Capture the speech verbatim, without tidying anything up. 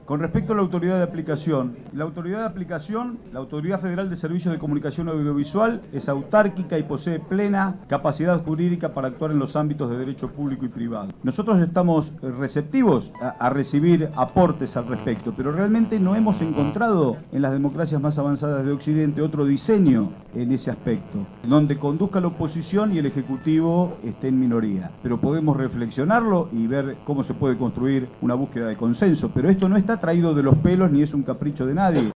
Con respecto a la autoridad de aplicación, la autoridad de aplicación, la Autoridad Federal de Servicios de Comunicación Audiovisual, es autárquica y posee plena capacidad jurídica para actuar en los ámbitos de derecho público y privado. Nosotros estamos receptivos a, a recibir aportes al respecto, pero realmente no hemos encontrado en las democracias más avanzadas de Occidente otro diseño en ese aspecto, donde conduzca la oposición y el Ejecutivo esté en minoría. Pero podemos reflexionarlo y ver cómo se puede construir una búsqueda de consenso, pero esto no está traído de los pelos ni es un capricho de nadie.